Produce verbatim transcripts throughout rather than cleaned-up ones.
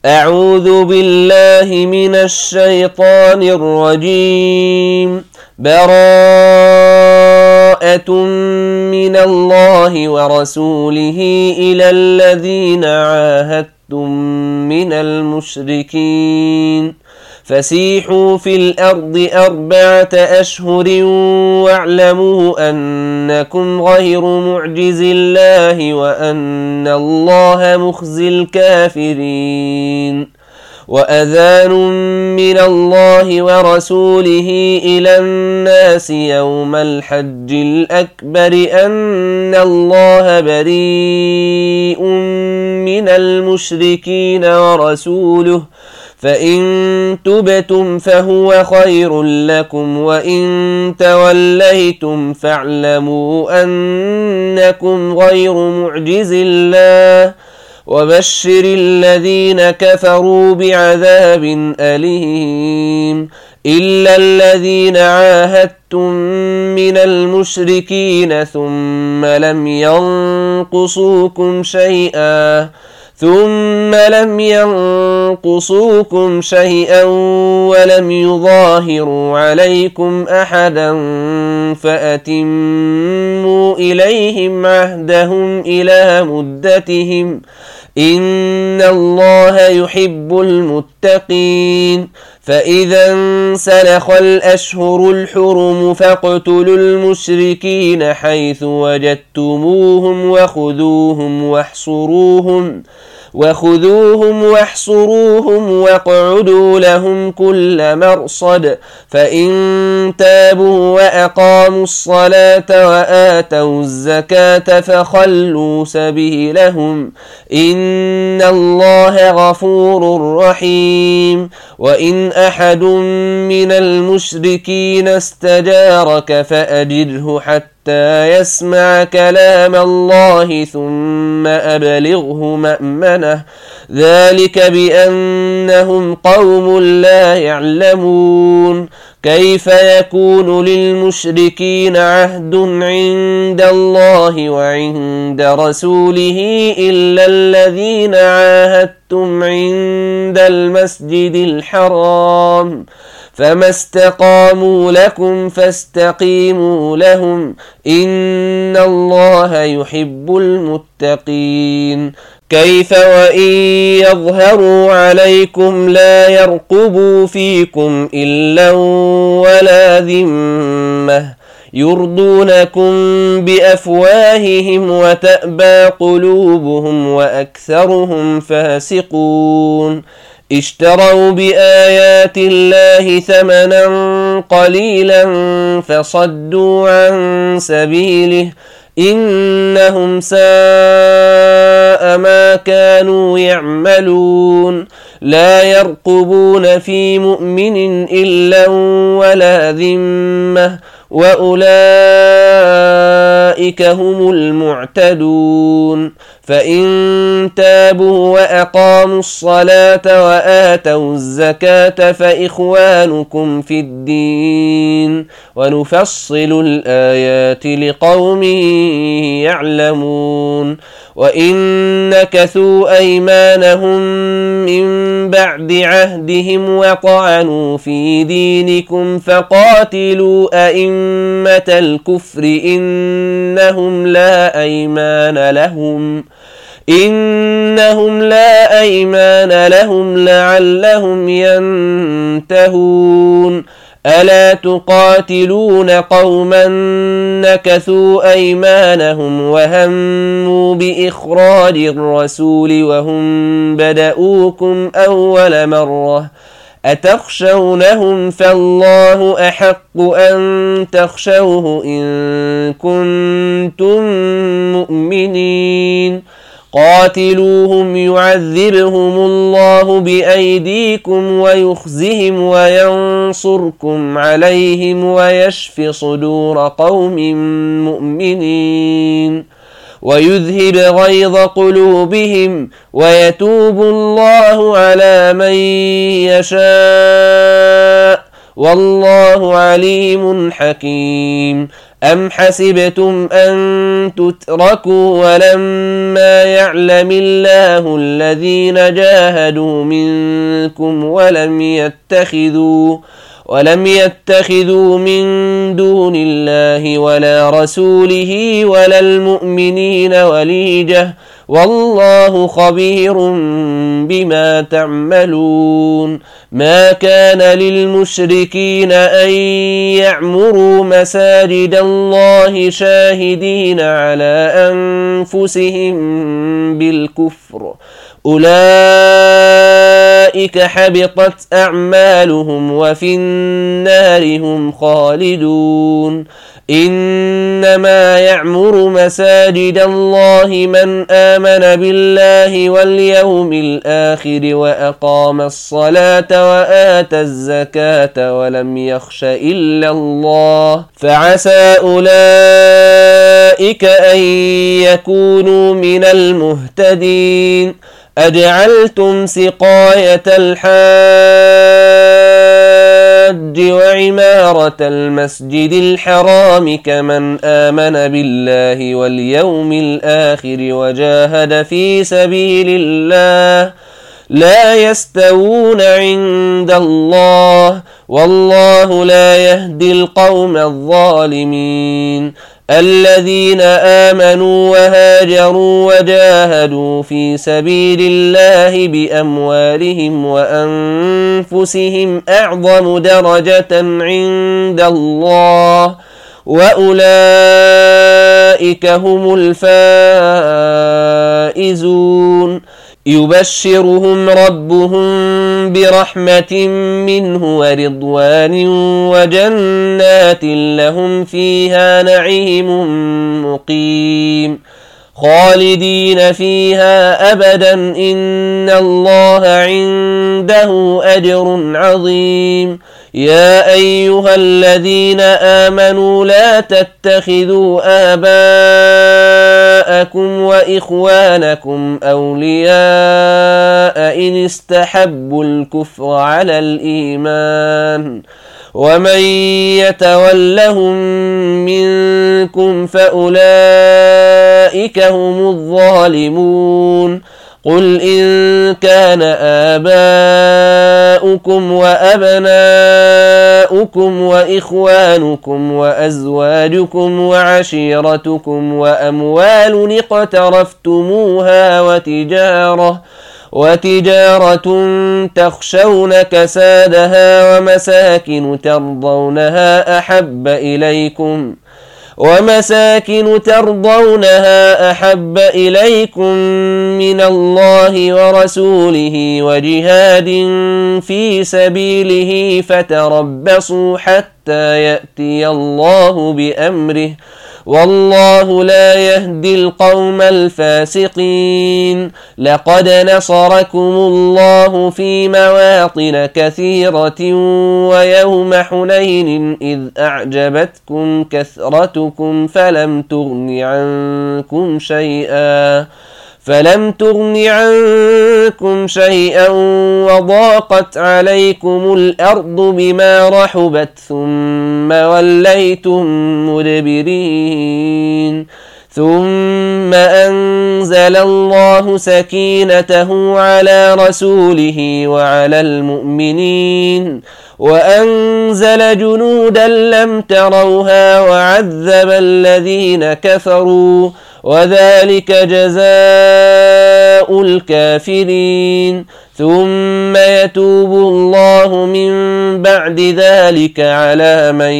أعوذ بالله من الشيطان الرجيم. براءة من الله ورسوله إلى الذين عاهدتم من المشركين فسيحوا في الأرض أربعة أشهر واعلموا أنكم غير معجز الله وأن الله مخزي الكافرين. وأذان من الله ورسوله إلى الناس يوم الحج الأكبر أن الله بريء من المشركين ورسوله فإن تبتم فهو خير لكم وإن توليتم فاعلموا أنكم غير معجز الله وبشر الذين كفروا بعذاب أليم. إلا الذين عاهدتم من المشركين ثم لم ينقصوكم شيئا ثم لم ينقصوكم شيئا ولم يظاهروا عليكم أحدا فأتموا إليهم عهدهم إلى مدتهم إن الله يحب المتقين. فإذا انسلخ الأشهر الحرم فاقتلوا المشركين حيث وجدتموهم وخذوهم واحصروهم وخذوهم واحصروهم واقعدوا لهم كل مرصد فإن تابوا وأقاموا الصلاة وآتوا الزكاة فخلوا سبيلهم إن الله غفور رحيم. وإن أحد من المشركين استجارك فأجره حتى يسمع كلام الله ثم أبلغه مأمنه ذلك بأنهم قوم لا يعلمون. كيف يكون للمشركين عهد عند الله وعند رسوله إلا الذين عاهدتم عند المسجد الحرام فما استقاموا لكم فاستقيموا لهم إن الله يحب المتقين. كيف وإن يظهروا عليكم لا يرقبوا فيكم إلا ولا ذمة يرضونكم بأفواههم وتأبى قلوبهم وأكثرهم فاسقون. اشتروا بآيات الله ثمنا قليلا فصدوا عن سبيله إنهم ساء ما كانوا يعملون. لا يرقبون في مؤمن إلا ولا ذمة وأولئك هم المعتدون. فإن تابوا وأقاموا الصلاة وآتوا الزكاة فإخوانكم في الدين ونفصل الآيات لقوم يعلمون. وإن نكثوا أيمانهم من بعد عهدهم وطعنوا في دينكم فقاتلوا أئمة الكفر إنهم لا أيمان لهم إنهم لا أيمان لهم لعلهم ينتهون. ألا تقاتلون قوما نكثوا أيمانهم وهموا بإخراج الرسول وهم بدؤوكم أول مرة أتخشونهم فالله أحق أن تخشوه إن كنتم مؤمنين. قاتلوهم يعذبهم الله بأيديكم ويخزهم وينصركم عليهم ويشف صدور قوم مؤمنين ويذهب غيظ قلوبهم ويتوب الله على من يشاء والله عليم حكيم. أم حسبتم أن تتركوا ولما يعلم الله الذين جاهدوا منكم ولم يتخذوا ولم يتخذوا من دون الله ولا رسوله ولا المؤمنين وليجة والله خبير بما تعملون. ما كان للمشركين أن يعمروا مساجد الله شاهدين على أنفسهم بالكفر أولئك حبطت أعمالهم وفي النار هم خالدون. إنما يعمر مساجد الله من آمن بالله واليوم الآخر وأقام الصلاة وآتى الزكاة ولم يخش إلا الله فعسى أولئك أن يكونوا من المهتدين. أجعلتم سقاية الحاج وعمارة المسجد الحرام كمن آمن بالله واليوم الآخر وجاهد في سبيل الله لا يستوون عند الله والله لا يهدي القوم الظالمين. الذين آمنوا وهاجروا وجاهدوا في سبيل الله بأموالهم وأنفسهم أعظم درجة عند الله وأولئك هم الفائزون. يبشرهم ربهم برحمة منه ورضوان وجنات لهم فيها نعيم مقيم خالدين فيها أبدا إن الله عنده أجر عظيم. يا أيها الذين آمنوا لا تتخذوا آباءكم وإخوانكم أولياء إن استحبوا الكفر على الإيمان ومن يتولهم منكم فأولئك هم الظالمون. قل إن كان آباؤكم وأبناؤكم وإخوانكم وأزواجكم وعشيرتكم وأموال اقترفتموها وتجارة وتجارة تخشون كسادها ومساكن ترضونها أحب إليكم ومساكن ترضونها أحب إليكم من الله ورسوله وجهاد في سبيله فتربصوا حتى يأتي الله بأمره والله لا يهدي القوم الفاسقين. لقد نصركم الله في مواطن كثيرة ويوم حنين إذ أعجبتكم كثرتكم فلم تغن عنكم شيئا فلم تغن عنكم شيئا وضاقت عليكم الأرض بما رحبت ثم وليتم مدبرين. ثم أنزل الله سكينته على رسوله وعلى المؤمنين وأنزل جنودا لم تروها وعذب الذين كفروا وذلك جزاء الكافرين. ثم يتوب الله من بعد ذلك على من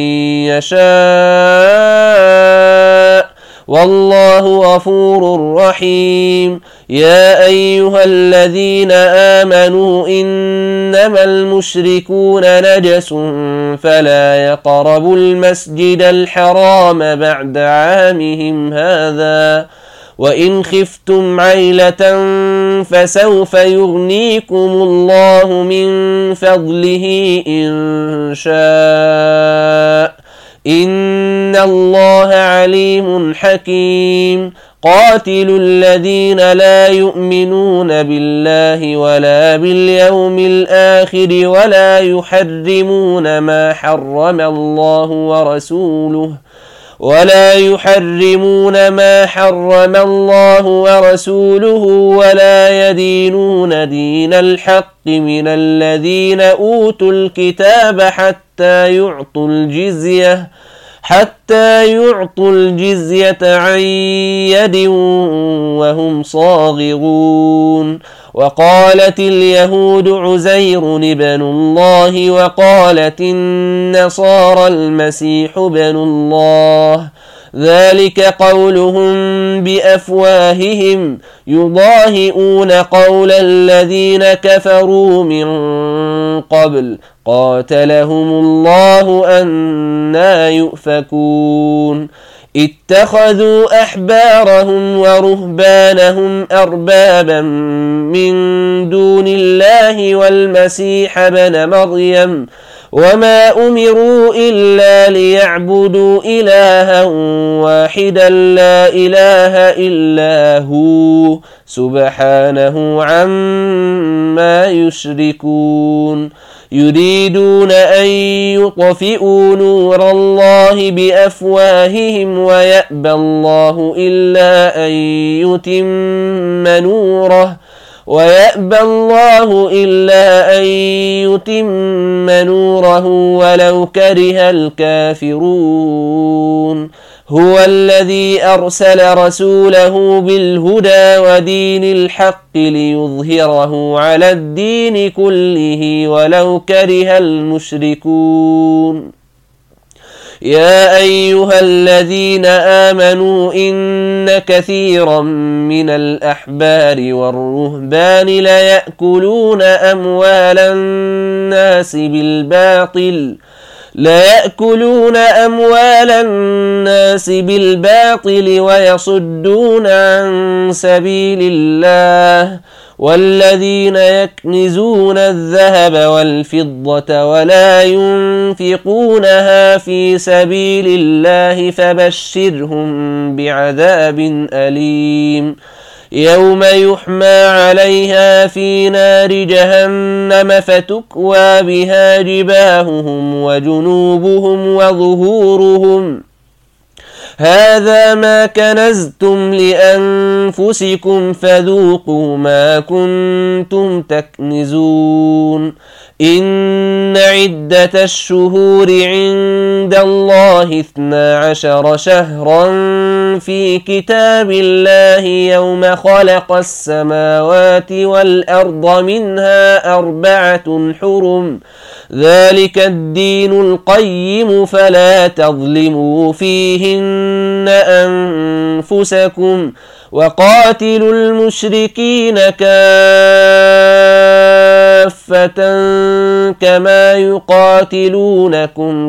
يشاء والله غفور رحيم. يا أيها الذين آمنوا إنما المشركون نجس فلا يقربوا المسجد الحرام بعد عامهم هذا وإن خفتم عيلة فسوف يغنيكم الله من فضله إن شاء إن الله عليم حكيم. قاتلوا الذين لا يؤمنون بالله ولا باليوم الآخر ولا يحرمون ما حرم الله ورسوله ولا يحرمون ما حرم الله ورسوله ولا يدينون دين الحق من الذين أوتوا الكتاب حتى يعطوا الجزية حتى يعطوا الجزية عن يد وهم صاغرون. وقالت اليهود عزير ابن الله وقالت النصارى المسيح ابن الله، ذلك قولهم بأفواههم يضاهئون قول الذين كفروا من قبل قاتلهم الله أنى يؤفكون. اتخذوا أحبارهم ورهبانهم أربابا من دون الله والمسيح ابن مريم وما أمروا إلا ليعبدوا إلها واحدا لا إله إلا هو سبحانه عما يشركون. يريدون أن يطفئوا نور الله بأفواههم ويأبى الله إلا أن يتم نوره ويأبى الله إلا أن يتم نوره ولو كره الكافرون. هو الذي أرسل رسوله بالهدى ودين الحق ليظهره على الدين كله ولو كره المشركون. يا أيها الذين آمنوا إن كثيرا من الأحبار والرهبان ليأكلون أموال الناس بالباطل ليأكلون أموال الناس بالباطل ويصدون عن سبيل الله، والذين يكنزون الذهب والفضة ولا ينفقونها في سبيل الله فبشرهم بعذاب أليم. يوم يحمى عليها في نار جهنم فتكوى بها جباههم وجنوبهم وظهورهم هذا ما كنزتم لأنفسكم فذوقوا ما كنتم تكنزون. إن عدة الشهور عند الله اثنا عشر شهرا في كتاب الله يوم خلق السماوات والأرض منها أربعة حرم ذلك الدين القيم فلا تظلموا فيهن أنفسكم وقاتلوا المشركين كافة كما يقاتلونكم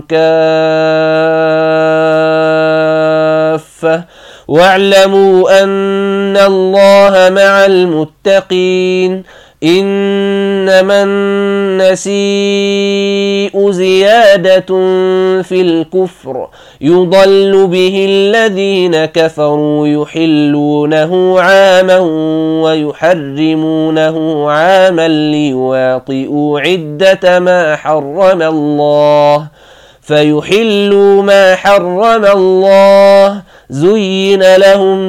كافة واعلموا أن الله مع المتقين. إنما النسيء زيادة في الكفر يضل به الذين كفروا يحلونه عاما ويحرمونه عاما ليواطئوا عدة ما حرم الله فيحلوا ما حرم الله زين لهم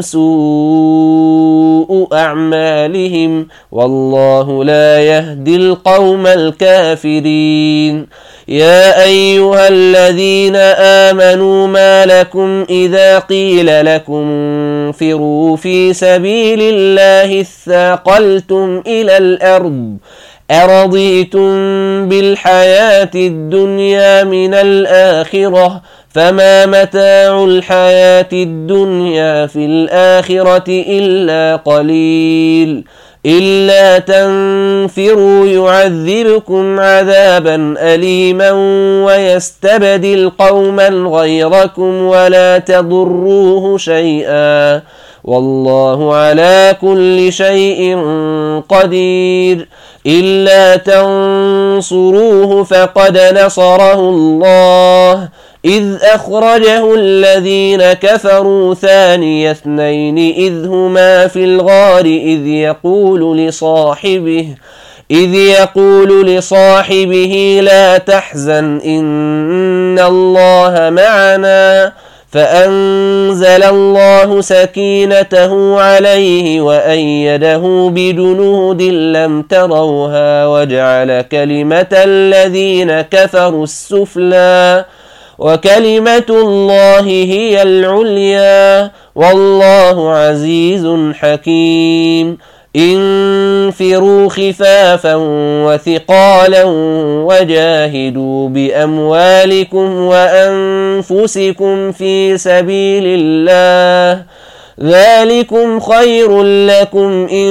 سوء أعمالهم والله لا يهدي القوم الكافرين. يا أيها الذين آمنوا ما لكم إذا قيل لكم انفروا في سبيل الله اثاقلتم إلى الأرض أرضيتم بالحياة الدنيا من الآخرة فما متاع الحياة الدنيا في الآخرة إلا قليل. إلا تنفروا يعذبكم عذابا أليما ويستبدل قوما غيركم ولا تضروه شيئا والله على كل شيء قدير. إلا تنصروه فقد نصره الله إذ أخرجه الذين كفروا ثاني اثنين إذ هما في الغار إذ يقول لصاحبه إذ يقول لصاحبه لا تحزن إن الله معنا فأنزل الله سكينته عليه وأيده بجنود لم تروها وجعل كلمة الذين كفروا السفلى وكلمة الله هي العليا والله عزيز حكيم. انفروا خفافا وثقالا وجاهدوا بأموالكم وأنفسكم في سبيل الله ذلكم خير لكم إن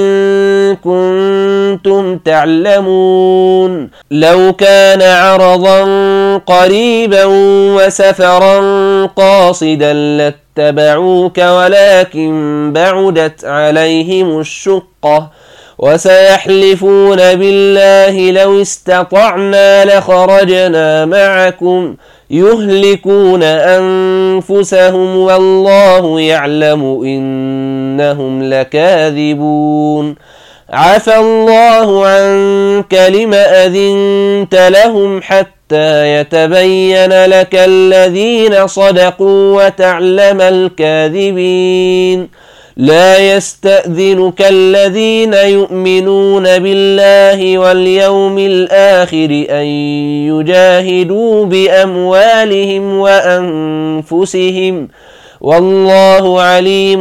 كنتم تعلمون. لو كان عرضا قريبا وسفرا قاصدا لاتبعوك ولكن بعدت عليهم الشقة وسيحلفون بالله لو استطعنا لخرجنا معكم يهلكون أنفسهم والله يعلم إنهم لكاذبون. عفى الله عنك لم أذنت لهم حتى يتبين لك الذين صدقوا وتعلم الكاذبين. لا يستأذنك الذين يؤمنون بالله واليوم الآخر أن يجاهدوا بأموالهم وأنفسهم والله عليم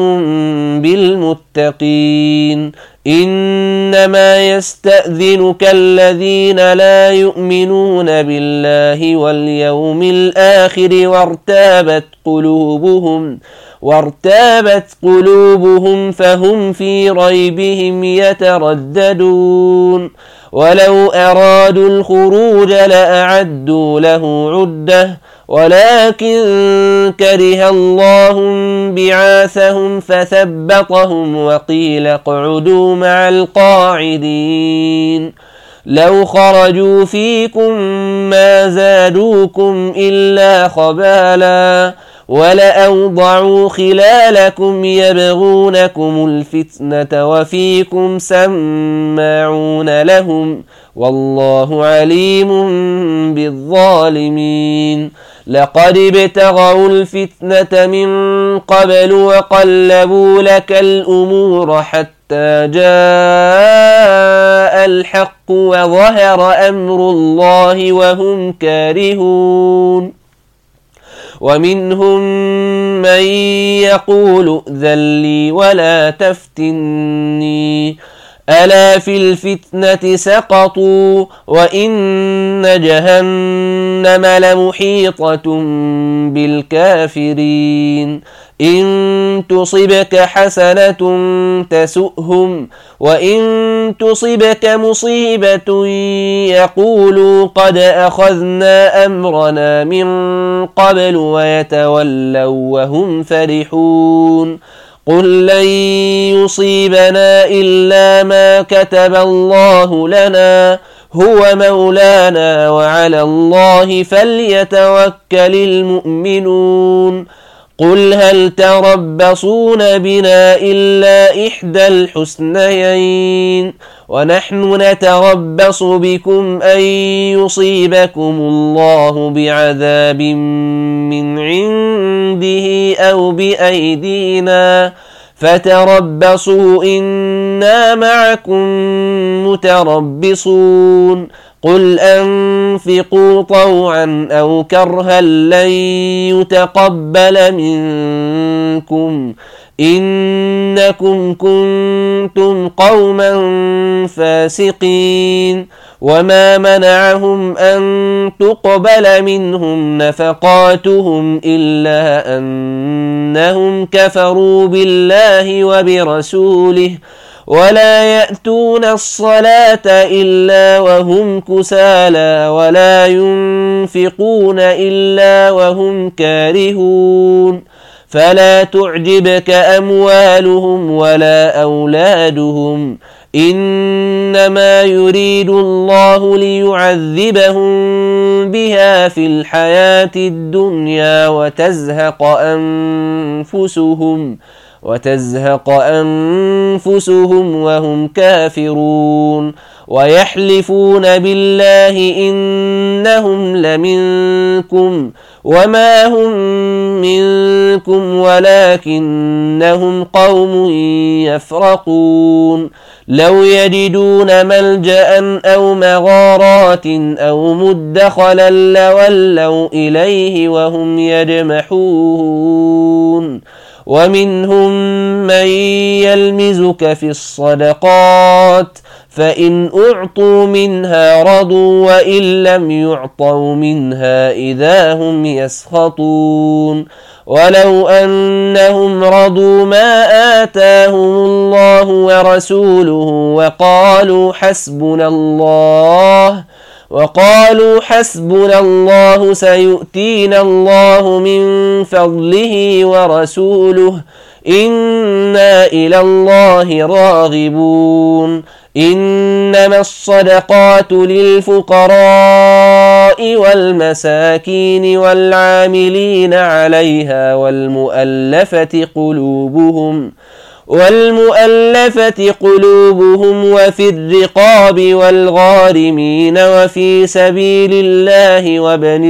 بالمتقين. إنما يستأذنك الذين لا يؤمنون بالله واليوم الآخر وارتابت قلوبهم وارتابت قلوبهم فهم في ريبهم يترددون. ولو أرادوا الخروج لأعدوا له عدة ولكن كره الله بعاثهم فثبطهم وقيل اقعدوا مع القاعدين. لو خرجوا فيكم ما زادوكم إلا خبالا ولأوضعوا خلالكم يبغونكم الفتنة وفيكم سماعون لهم والله عليم بالظالمين. لقد ابتغوا الفتنة من قبل وقلبوا لك الأمور حتى جاء الحق وظهر أمر الله وهم كارهون. ومنهم من يقول ائذن لي ولا تفتني ألا في الفتنة سقطوا وإن جهنم لمحيطة بالكافرين. إن تصبك حسنة تسؤهم وإن تصبك مصيبة يقولوا قد أخذنا أمرنا من قبل ويتولوا وهم فرحون. قل لن يصيبنا إلا ما كتب الله لنا هو مولانا وعلى الله فليتوكل المؤمنون. قل هل تربصون بنا إلا إحدى الحسنيين ونحن نتربص بكم أن يصيبكم الله بعذاب من عنده أو بأيدينا فتربصوا إنا معكم متربصون. قل أنفقوا طوعا أو كرها لن يتقبل منكم إنكم كنتم قوما فاسقين. وما منعهم أن تقبل منهم نفقاتهم إلا أنهم كفروا بالله وبرسوله ولا يأتون الصلاة إلا وهم كسالى ولا ينفقون إلا وهم كارهون. فلا تعجبك أموالهم ولا أولادهم إنما يريد الله ليعذبهم بها في الحياة الدنيا وتزهق أنفسهم وتزهق أنفسهم وهم كافرون ويحلفون بالله إنهم لمنكم وما هم منكم ولكنهم قوم يفرقون لو يجدون ملجأ أو مغارات أو مدخلا لولوا إليه وهم يجمحون ومنهم من يلمزك في الصدقات فإن أعطوا منها رضوا وإن لم يعطوا منها إذا هم يسخطون ولو أنهم رضوا ما آتاهم الله ورسوله وقالوا حسبنا الله وقالوا حسبنا الله سيؤتينا الله من فضله ورسوله إنا إلى الله راغبون إنما الصدقات للفقراء والمساكين والعاملين عليها والمؤلفة قلوبهم والمؤلفة قلوبهم وفي الرقاب والغارمين وفي سبيل الله وابن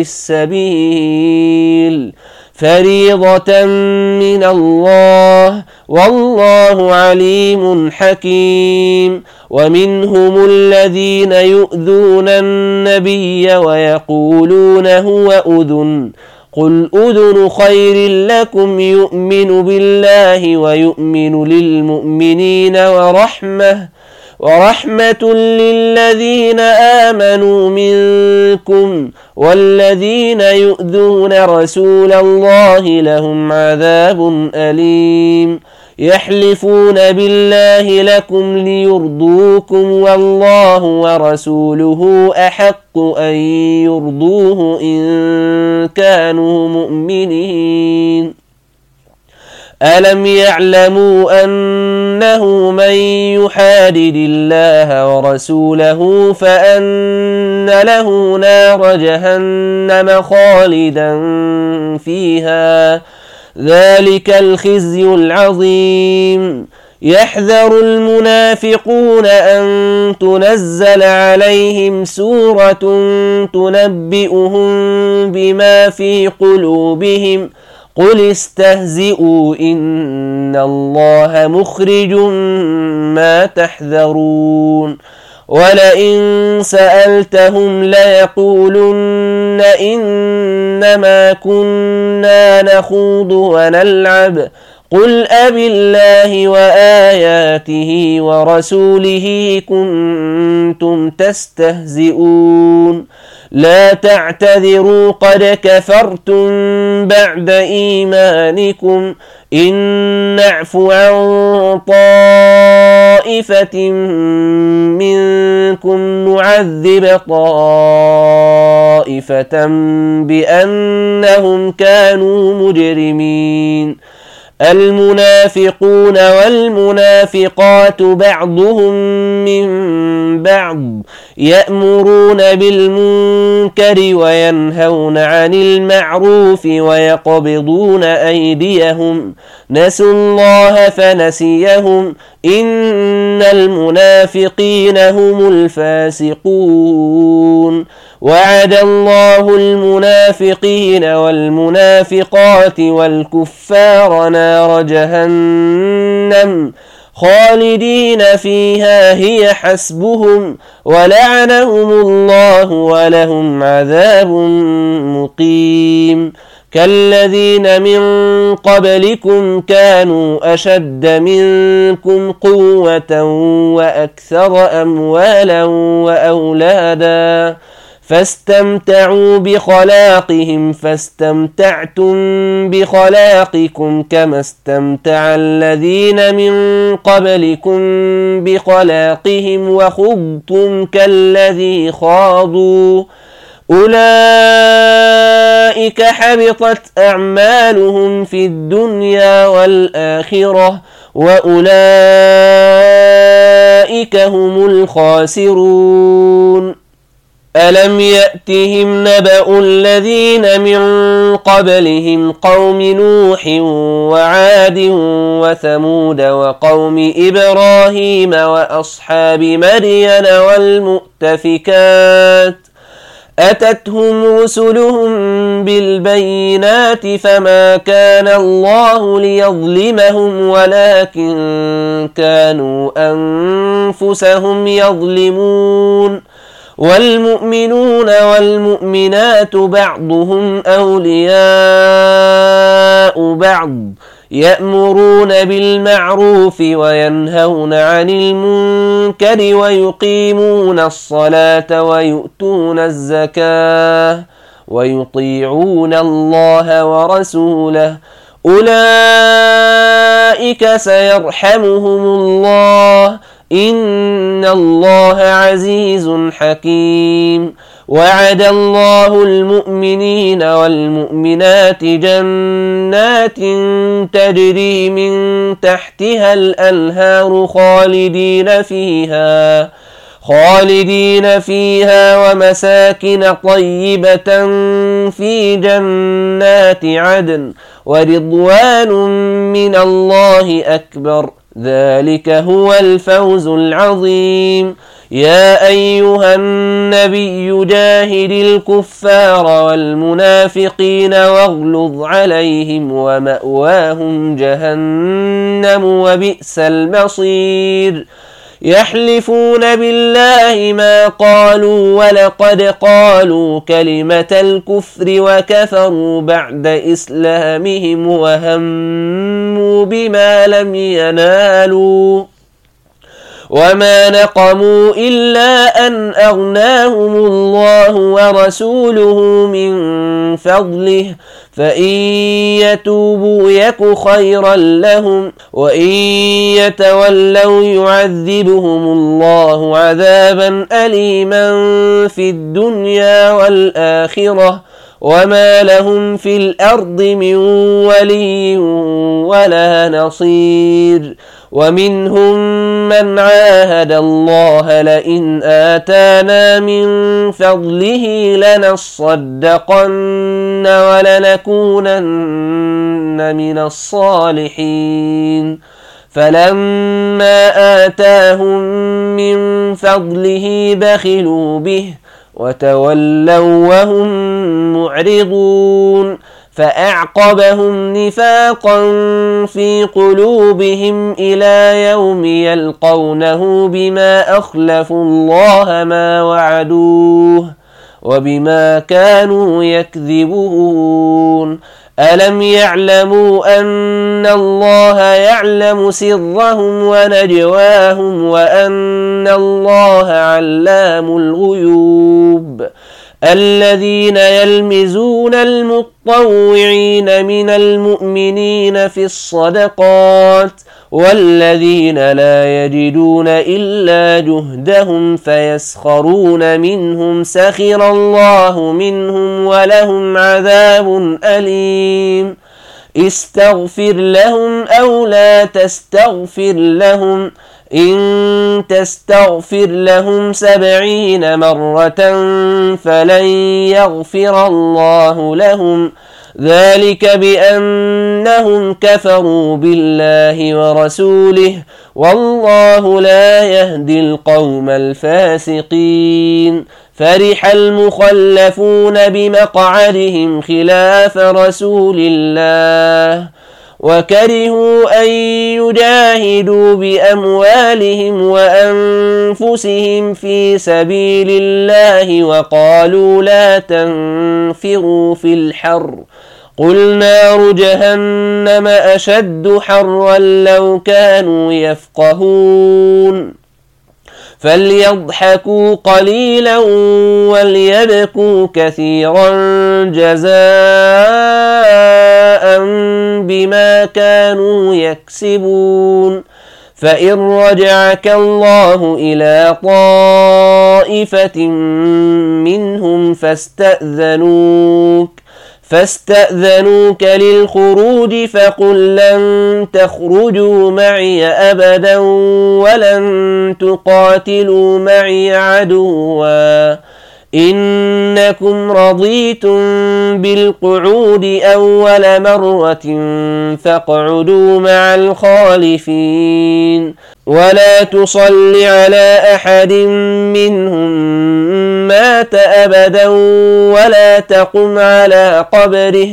السبيل فريضة من الله والله عليم حكيم ومنهم الذين يؤذون النبي ويقولون هو أذن قل أذن خير لكم يؤمن بالله ويؤمن للمؤمنين ورحمة ورحمة للذين آمنوا منكم والذين يؤذون رسول الله لهم عذاب أليم يحلفون بالله لكم ليرضوكم والله ورسوله أحق أن يرضوه إن كانوا مؤمنين ألم يعلموا أنه من يحادد الله ورسوله فأن له نار جهنم خالدا فيها ذلك الخزي العظيم يحذر المنافقون أن تنزل عليهم سورة تنبئهم بما في قلوبهم قل استهزئوا إن الله مخرج ما تحذرون ولئن سألتهم ليقولن إنما كنا نخوض ونلعب قل أبالله وآياته ورسوله كنتم تستهزئون لا تعتذروا قد كفرتم بعد إيمانكم إن نعف عن طائفة منكم نعذب طائفة بأنهم كانوا مجرمين المنافقون والمنافقات بعضهم من بعض يأمرون بالمنكر وينهون عن المعروف ويقبضون أيديهم نسوا الله فنسيهم إن المنافقين هم الفاسقون وعد الله المنافقين والمنافقات والكفار نار جهنم خالدين فيها هي حسبهم ولعنهم الله ولهم عذاب مقيم كالذين من قبلكم كانوا أشد منكم قوة وأكثر أموالا وأولادا فاستمتعوا بخلاقهم فاستمتعتم بخلاقكم كما استمتع الذين من قبلكم بخلاقهم وخضتم كالذي خاضوا أولئك حبطت أعمالهم في الدنيا والآخرة وأولئك هم الخاسرون ألم يأتهم نبأ الذين من قبلهم قوم نوح وعاد وثمود وقوم إبراهيم وأصحاب مدين والمؤتفكات أتتهم رسلهم بالبينات فما كان الله ليظلمهم ولكن كانوا أنفسهم يظلمون والمؤمنون والمؤمنات بعضهم أولياء بعض يأمرون بالمعروف وينهون عن المنكر ويقيمون الصلاة ويؤتون الزكاة ويطيعون الله ورسوله أولئك سيرحمهم الله إن الله عزيز حكيم وعد الله المؤمنين والمؤمنات جنات تجري من تحتها الأنهار خالدين فيها خالدين فيها ومساكن طيبة في جنات عدن ورضوان من الله أكبر ذلك هو الفوز العظيم يا أيها النبي جاهد الكفار والمنافقين واغلظ عليهم ومأواهم جهنم وبئس المصير يحلفون بالله ما قالوا ولقد قالوا كلمة الكفر وكفروا بعد إسلامهم وهموا بما لم ينالوا وما نقموا إلا أن أغناهم الله ورسوله من فضله فإن يتوبوا يك خيرا لهم وإن يتولوا يعذبهم الله عذابا أليما في الدنيا والآخرة وما لهم في الأرض من ولي ولا نصير ومنهم من عاهد الله لئن آتانا من فضله لنصدقن ولنكونن من الصالحين فلما آتاهم من فضله بخلوا به وتولوا وهم معرضون فأعقبهم نفاقا في قلوبهم إلى يوم يلقونه بما أخلفوا الله ما وعدوه وبما كانوا يكذبون ألم يعلموا أن الله يعلم سرهم ونجواهم وأن الله علام الغيوب الذين يلمزون المطوعين من المؤمنين في الصدقات والذين لا يجدون إلا جهدهم فيسخرون منهم سخر الله منهم ولهم عذاب أليم استغفر لهم أو لا تستغفر لهم إن تستغفر لهم سبعين مرة فلن يغفر الله لهم ذلك بأنهم كفروا بالله ورسوله والله لا يهدي القوم الفاسقين فرح المخلفون بمقعدهم خلاف رسول الله وكرهوا أن يجاهدوا بأموالهم وأنفسهم في سبيل الله وقالوا لا تنفروا في الحر قل نار جهنم أشد حرا لو كانوا يفقهون فليضحكوا قليلا وليبكوا كثيرا جزاء بما كانوا يكسبون فإن رجعك الله إلى طائفة منهم فاستأذنوك فاستأذنوك للخروج فقل لن تخرجوا معي أبدا ولن تقاتلوا معي عدوا إنكم رضيتم بالقعود أول مرة فاقعدوا مع الخالفين ولا تصل على أحد منهم مات أبدا ولا تقم على قبره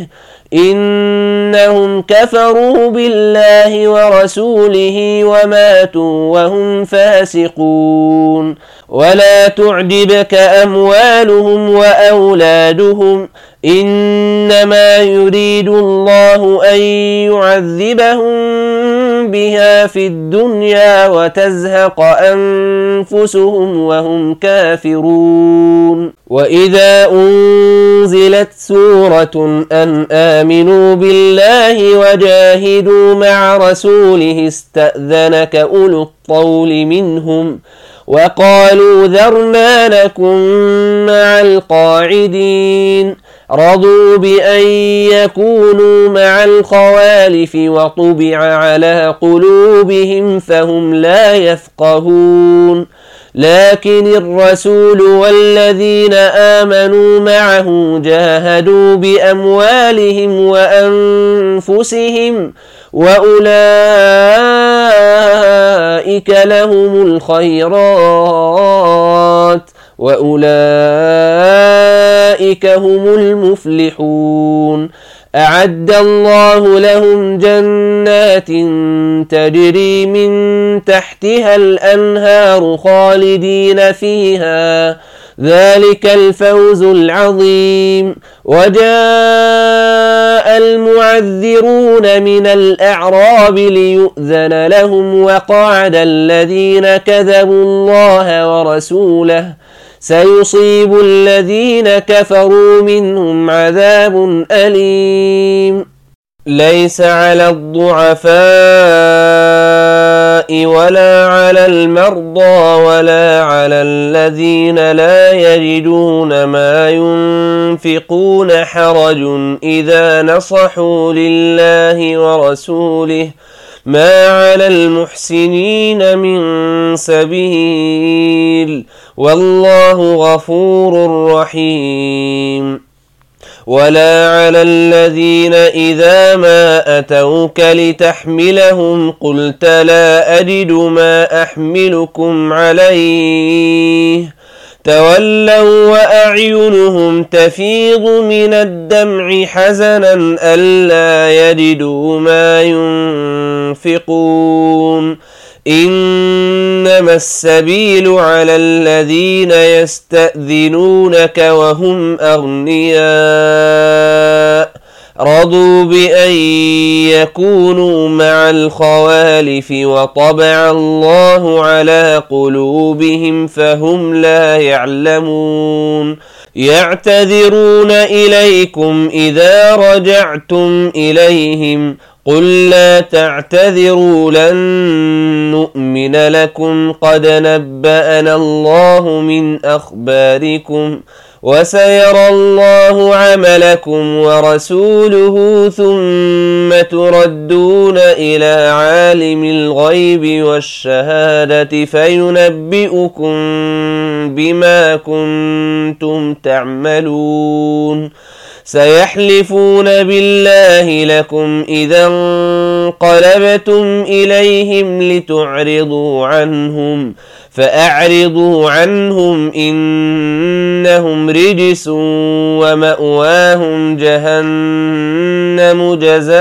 إنهم كفروا بالله ورسوله وماتوا وهم فاسقون ولا تعجبك أموالهم وأولادهم إنما يريد الله أن يعذبهم بها في الدنيا وتزهق أنفسهم وهم كافرون وإذا أنزلت سورة أن آمنوا بالله وجاهدوا مع رسوله استأذنك أولو الطول منهم وقالوا ذرنا لكم مع القاعدين رضوا بأن يكونوا مع الخوالف وطبع على قلوبهم فهم لا يفقهون لكن الرسول والذين آمنوا معه جاهدوا بأموالهم وأنفسهم وأولئك لهم الخيرات وأولئك هم المفلحون أعد الله لهم جنات تجري من تحتها الأنهار خالدين فيها ذلك الفوز العظيم وجاء المعذرون من الأعراب ليؤذن لهم وقعد الذين كذبوا الله ورسوله سيصيب الذين كفروا منهم عذاب أليم ليس على الضعفاء ولا على المرضى ولا على الذين لا يجدون ما ينفقون حرج إذا نصحوا لله ورسوله ما على المحسنين من سبيل والله غفور رحيم ولا على الذين إذا ما أتوك لتحملهم قلت لا أجد ما أحملكم عليه تولوا وأعينهم تفيض من الدمع حزنا ألا يجدوا ما ينفقون إنما السبيل على الذين يستأذنونك وهم أغنياء رضوا بأن يكونوا مع الخوالف وطبع الله على قلوبهم فهم لا يعلمون يعتذرون إليكم إذا رجعتم إليهم قل لا تعتذروا لن نؤمن لكم قد نبأنا الله من أخباركم وسيرى الله عملكم ورسوله ثم تردون إلى عالم الغيب والشهادة فينبئكم بما كنتم تعملون سيحلفون بالله لكم إذا انقلبتم إليهم لتعرضوا عنهم فأعرضوا عنهم إنهم رجس ومأواهم جهنم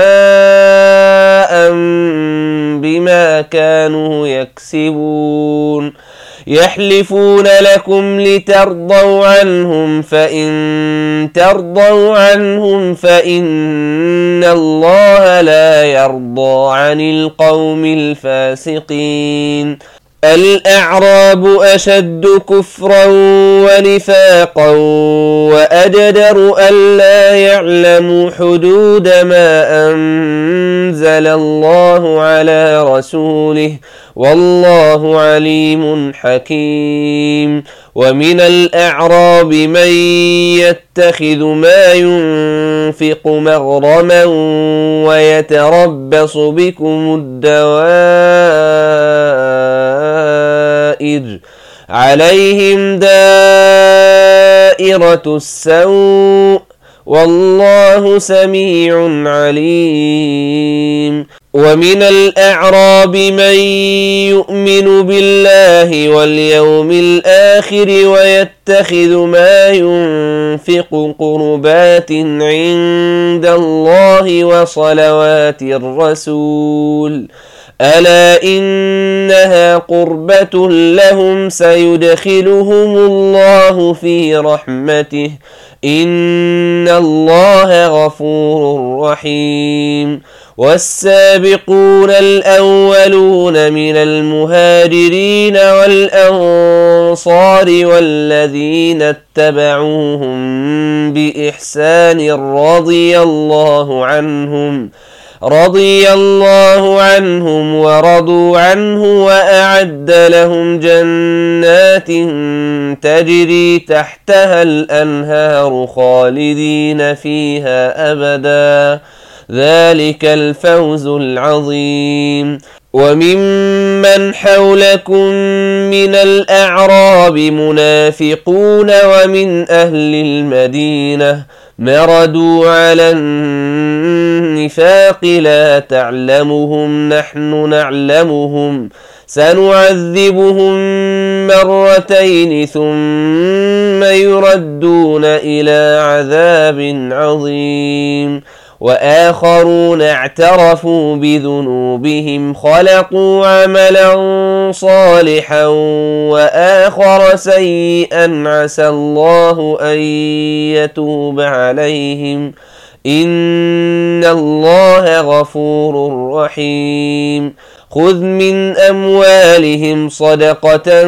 جزاء بما كانوا يكسبون يحلفون لكم لترضوا عنهم فإن ترضوا عنهم فإن الله لا يرضى عن القوم الفاسقين الأعراب أشد كفرا ونفاقا وأجدر ألا يعلموا حدود ما أنزل الله على رسوله والله عليم حكيم ومن الأعراب من يتخذ ما ينفق مغرما ويتربص بكم الدوائر عليهم دائرة دائرة السوء والله سميع عليم. ومن الأعراب من يؤمن بالله واليوم الآخر ويتخذ ما ينفق قربات عند الله وصلوات الرسول ألا إنها قربة لهم سيدخلهم الله في رحمته إن الله غفور رحيم. والسابقون الأولون من المهاجرين والأنصار والذين اتبعوهم بإحسان رضي الله عنهم رضي الله عنهم ورضوا عنه وأعد لهم جنات تجري تحتها الأنهار خالدين فيها أبدا ذلك الفوز العظيم. وممن حولكم من الأعراب منافقون ومن أهل المدينة مردوا على النفاق لا تعلمهم نحن نعلمهم سنعذبهم مرتين ثم يردون إلى عذاب عظيم. وآخرون اعترفوا بذنوبهم خلقوا عملا صالحا وآخر سيئا عسى الله أن يتوب عليهم إن الله غفور رحيم. خذ من أموالهم صدقة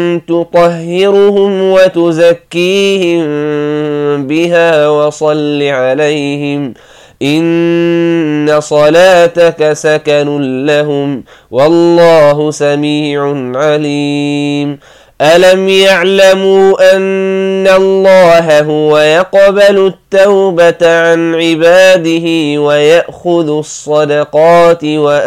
تطهرهم وتزكيهم بها وصل عليهم إن صلاتك سكن لهم والله سميع عليم. ألم يعلموا أن الله هو يقبل التوبة عن عباده ويأخذ الصدقات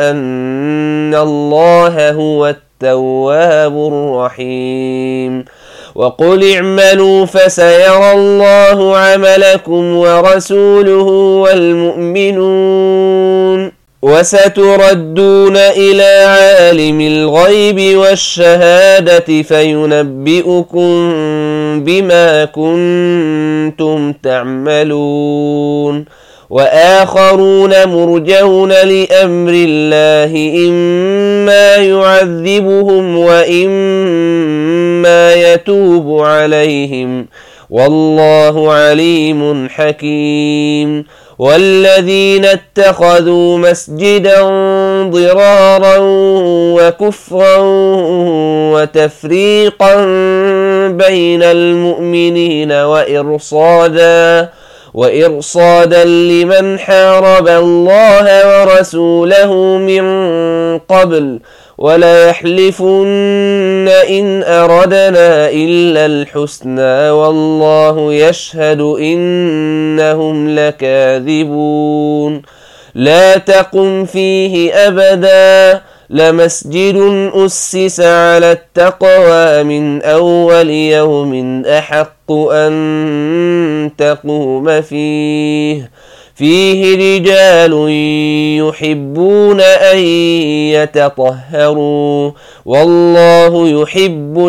وأن الله هو التواب الرحيم. وقل اعملوا فسيرى الله عملكم ورسوله والمؤمنون وستردون إلى عالم الغيب والشهادة فينبئكم بما كنتم تعملون. وآخرون مرجون لأمر الله إما يعذبهم وإما يتوب عليهم والله عليم حكيم. والذين اتخذوا مسجدا ضرارا وكفرا وتفريقا بين المؤمنين وإرصادا وإرصادا لمن حارب الله ورسوله من قبل وليحلفن إن أردنا إلا الحسنى والله يشهد إنهم لكاذبون. لا تقم فيه أبدا لمسجد أسس على التقوى من أول يوم أحق أن تقوم فيه فيه رجال يحبون أن يتطهروا والله يحب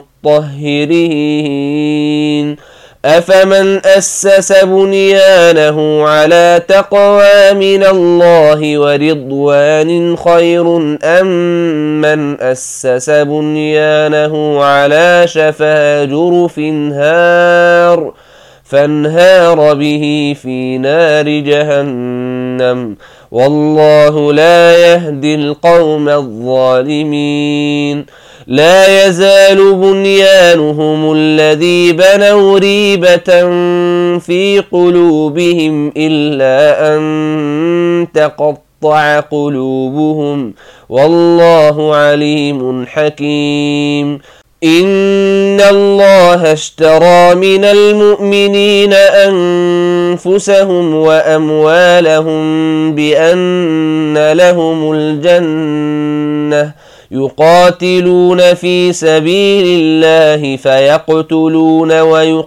المطهرين. أفمن أسس بنيانه على تقوى من الله ورضوان خير أم من أسس بنيانه على شفا جرف هار فانهار به في نار جهنم والله لا يهدي القوم الظالمين. لا يزال بنيانهم الذي بنوا ريبة في قلوبهم إلا أن تقطع قلوبهم والله عليم حكيم. إن الله اشترى من المؤمنين أنفسهم وأموالهم بأن لهم الجنة يقاتلون في سبيل الله فيقتلون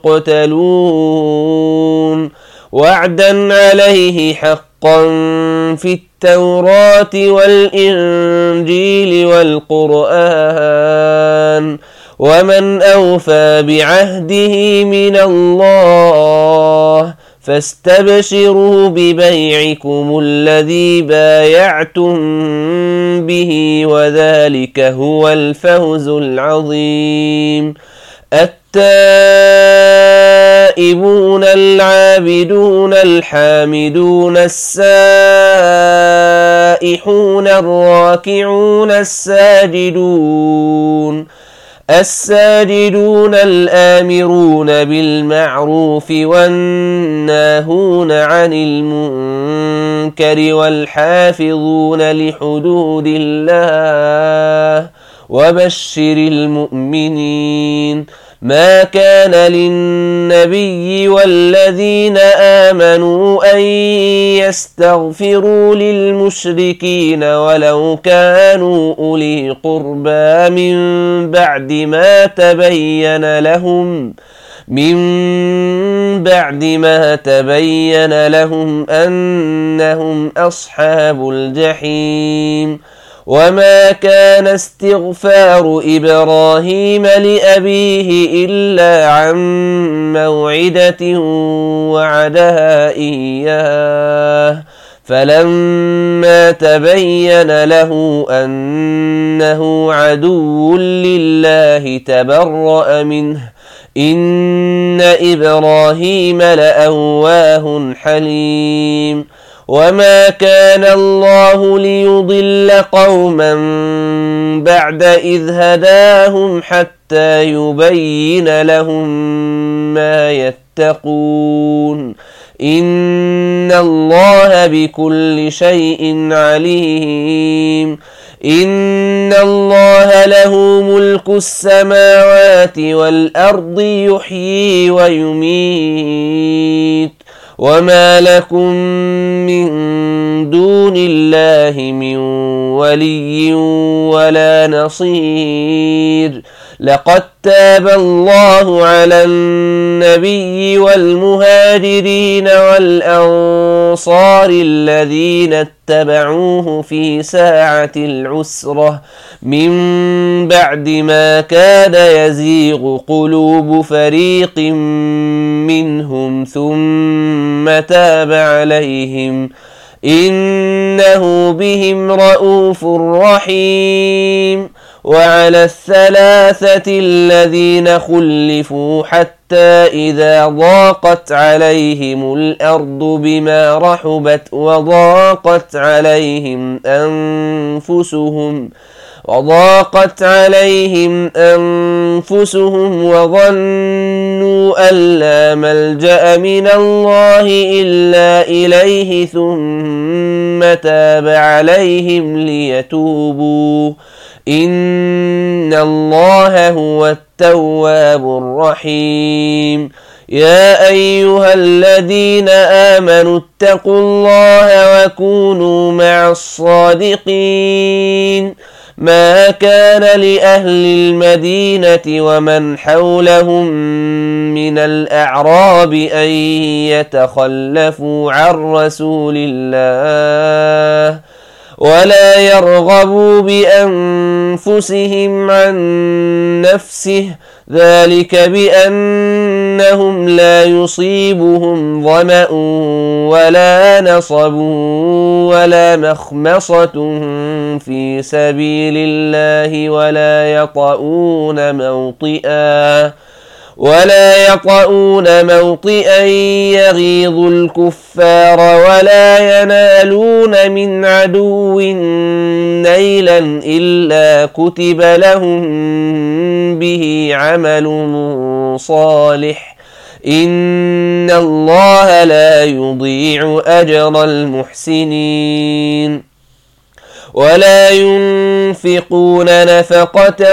ويقتلون وعدا عليه حقا في التوراة والإنجيل والقرآن ومن أوفى بعهده من الله فاستبشروا ببيعكم الذي بايعتم به وذلك هو الفوز العظيم. التائبون العابدون الحامدون السائحون الراكعون الساجدون الساجدون الآمرون بالمعروف والناهون عن المنكر والحافظون لحدود الله وبشر المؤمنين. ما كان للنبي والذين آمنوا أن يستغفروا للمشركين ولو كانوا أولي قربى من بعد ما تبين لهم من بعد ما تبين لهم أنهم أصحاب الجحيم. وما كان استغفار إبراهيم لأبيه إلا عن موعدة وعدها إياه فلما تبين له أنه عدو لله تبرأ منه إن إبراهيم لأواه حليم. وما كان الله ليضل قوما بعد إذ هداهم حتى يبين لهم ما يتقون إن الله بكل شيء عليم. إن الله له ملك السماوات والأرض يحيي ويميت وما لكم من دون الله من ولي ولا نصير. لقد تاب الله على النبي والمهاجرين والأنصار الذين اتبعوه في ساعة العسرة من بعد ما كاد يزيغ قلوب فريق منهم ثم تاب عليهم إنه بهم رؤوف رحيم. وعلى الثلاثة الذين خلفوا حتى إذا ضاقت عليهم الأرض بما رحبت وضاقت عليهم أنفسهم وضاقت عليهم أنفسهم وظنوا أن لا ملجأ من الله إلا إليه ثم تاب عليهم ليتوبوا إن الله هو التواب الرحيم. يا أيها الذين آمنوا اتقوا الله وكونوا مع الصادقين. ما كان لأهل المدينة ومن حولهم من الأعراب أن يتخلفوا عن رسول الله ولا يرغبوا بأنفسهم عن نفسه ذلك بأنهم لا يصيبهم ظمأ ولا نصب ولا مخمصة في سبيل الله ولا يطؤون موطئا ولا يطؤون موطئا يغيظ الكفار ولا ينالون من عدو نيلا إلا كتب لهم به عمل صالح إن الله لا يضيع أجر المحسنين. ولا ينفقون نفقة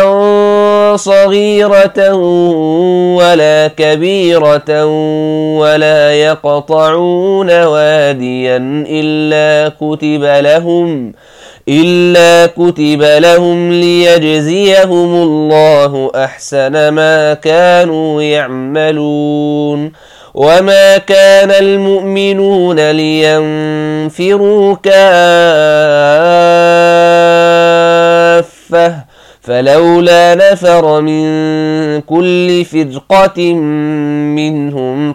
صغيرة ولا كبيرة ولا يقطعون واديا إلا كتب لهم إلا كتب لهم ليجزيهم الله أحسن ما كانوا يعملون وما كان المؤمنون لينفروا كافة فلولا نفر من كل فرقة منهم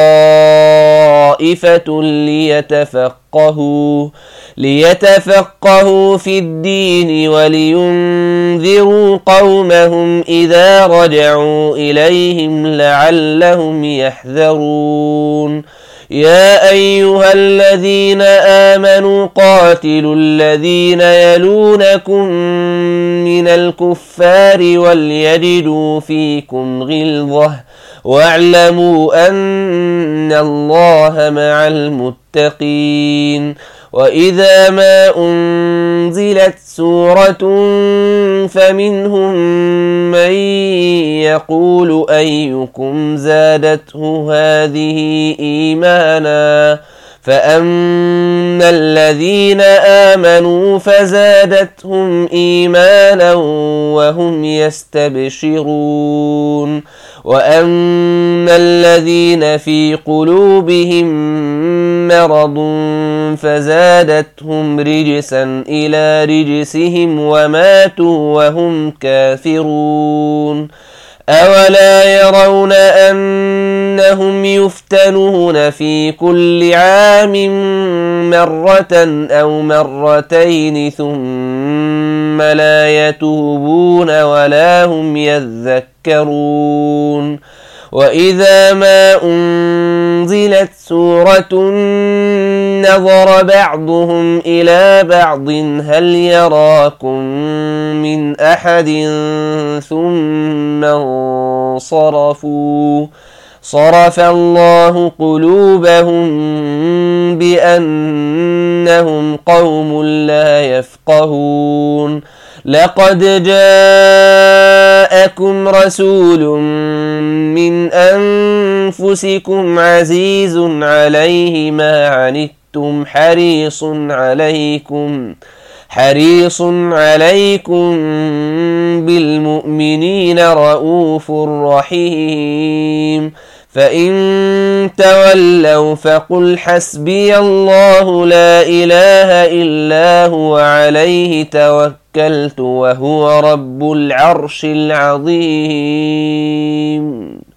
طائفة ليتفقهوا ليتفقهوا في الدين ولينذروا قومهم إذا رجعوا إليهم لعلهم يحذرون يا أيها الذين آمنوا قاتلوا الذين يلونكم من الكفار وليجدوا فيكم غلظة واعلموا أن الله مع المتقين وإذا ما أنزلت سورة فمنهم من يقول أيكم زادته هذه إيمانا فأما الذين آمنوا فزادتهم إيمانا وهم يستبشرون وأما الذين في قلوبهم مرض فزادتهم رجسا إلى رجسهم وماتوا وهم كافرون أولا يرون أنهم يفتنون في كل عام مرة أو مرتين ثم لا يتوبون ولا هم يذكرون وإذا ما أنزلت سورة نظر بعضهم إلى بعض هل يراكم من أحد ثم انصرفوا صرف الله قلوبهم بأنهم قوم لا يفقهون لقد جاءكم رسول من أنفسكم عزيز عليه ما عنتم حريص عليكم حريص عليكم بالمؤمنين رؤوف رحيم فإن تولوا فقل حسبي الله لا إله إلا هو عليه توكلت وهو رب العرش العظيم.